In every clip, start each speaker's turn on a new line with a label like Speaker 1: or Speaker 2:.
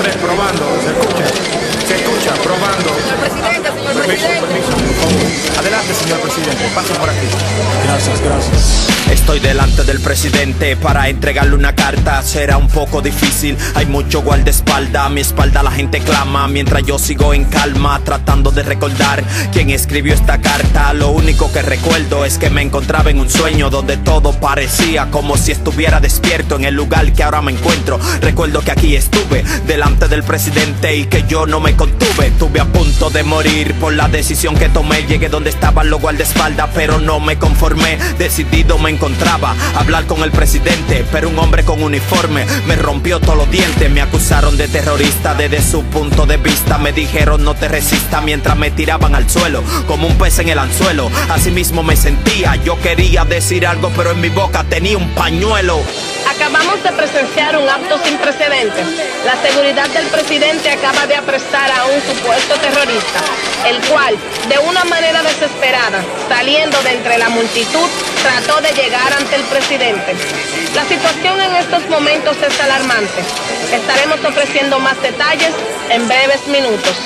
Speaker 1: 3, probando. Se escucha, probando.
Speaker 2: Señor presidente,
Speaker 1: Permiso, por favor. Adelante, señor presidente, pasa por aquí.
Speaker 3: Gracias.
Speaker 4: Estoy delante del presidente para entregarle una carta. Será un poco difícil, hay mucho guardaespaldas. A mi espalda la gente clama mientras yo sigo en calma, tratando de recordar quién escribió esta carta. Lo único que recuerdo es que me encontraba en un sueño donde todo parecía como si estuviera despierto en el lugar que ahora me encuentro. Recuerdo que aquí estuve delante del presidente y que yo no me contuve. Estuve a punto de morir por la decisión que tomé. Llegué donde estaban los guardaespaldas, pero no me conformé. Decidido me encontraba a hablar con el presidente, pero un hombre con uniforme me rompió todos los dientes. Me acusaron de terrorista desde su punto de vista. Me dijeron no te resistas mientras me tiraban al suelo como un pez en el anzuelo. Así mismo me sentía, yo quería decir algo, pero en mi boca tenía un pañuelo.
Speaker 2: acabamos de presenciar un acto sin precedentes. La seguridad del presidente acaba de apresar a un supuesto terrorista, el cual, de una manera desesperada, saliendo de entre la multitud, trató de llegar ante el presidente. La situación en estos momentos es alarmante. Estaremos ofreciendo más detalles en breves minutos.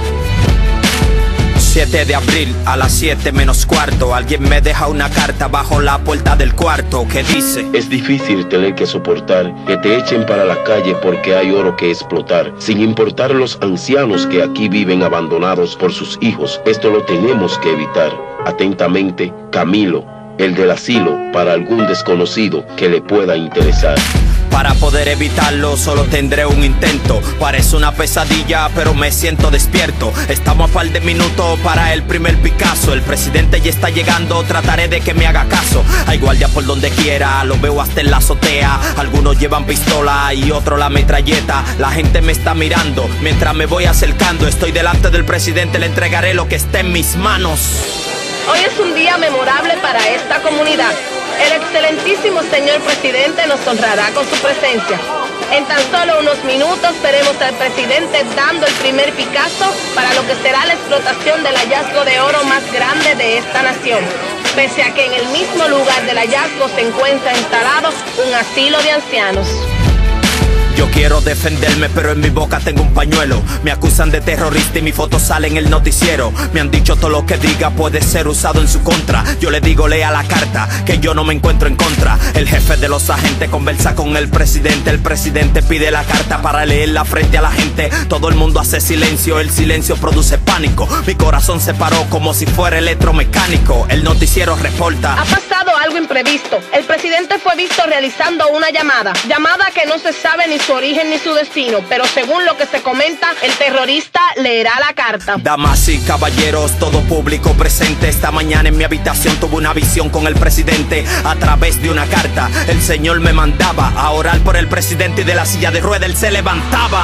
Speaker 4: 7 de abril a las 7 menos cuarto. Alguien me deja una carta bajo la puerta del cuarto que dice:
Speaker 5: es difícil tener que soportar que te echen para la calle porque hay oro que explotar, sin importar los ancianos que aquí viven abandonados por sus hijos. Esto lo tenemos que evitar. Atentamente, Camilo, el del asilo para algún desconocido que le pueda interesar.
Speaker 4: Para poder evitarlo solo tendré un intento. Parece una pesadilla pero me siento despierto. Estamos a par de minutos para el primer Picasso. El presidente ya está llegando, trataré de que me haga caso. Hay guardia por donde quiera, lo veo hasta en la azotea. Algunos llevan pistola y otros la metralleta. La gente me está mirando mientras me voy acercando. Estoy delante del presidente, le entregaré lo que esté en mis manos.
Speaker 2: Hoy es un día memorable para esta comunidad. El excelentísimo señor presidente nos honrará con su presencia. En tan solo unos minutos veremos al presidente dando el primer Picasso para lo que será la explotación del hallazgo de oro más grande de esta nación. Pese a que en el mismo lugar del hallazgo se encuentra instalado un asilo de ancianos.
Speaker 4: Yo quiero defenderme, pero en mi boca tengo un pañuelo. Me acusan de terrorista y mi foto sale en el noticiero. Me han dicho todo lo que diga puede ser usado en su contra. Yo le digo lea la carta, que yo no me encuentro en contra. El jefe de los agentes conversa con el presidente pide la carta para leerla frente a la gente. Todo el mundo hace silencio, el silencio produce pánico. Mi corazón se paró como si fuera electromecánico. El noticiero reporta:
Speaker 2: ha pasado algo imprevisto. El presidente fue visto realizando una llamada que no se sabe ni su origen ni su destino, pero según lo que se comenta, el terrorista leerá la carta.
Speaker 4: Damas y caballeros, todo público presente, esta mañana en mi habitación tuve una visión con el presidente a través de una carta. El Señor me mandaba a orar por el presidente y de la silla de ruedas él se levantaba.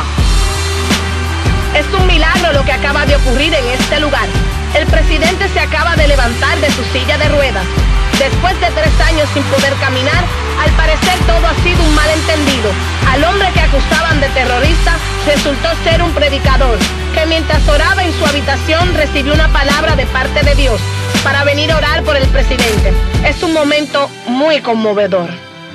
Speaker 2: Es un milagro lo que acaba de ocurrir en este lugar. El presidente se acaba de levantar de su silla de ruedas. Después de 3 años sin poder caminar, al parecer todo ha sido un malentendido. Al hombre que acusaban de terrorista resultó ser un predicador, que mientras oraba en su habitación recibió una palabra de parte de Dios para venir a orar por el presidente. Es un momento muy conmovedor.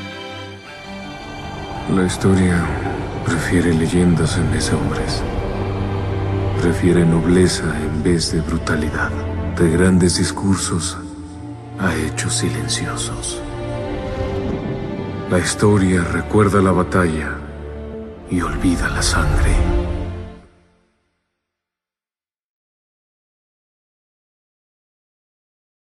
Speaker 3: La historia prefiere leyendas en vez de hombres. Prefiere nobleza en vez de brutalidad. De grandes discursos a hechos silenciosos. La historia recuerda la batalla y olvida la sangre.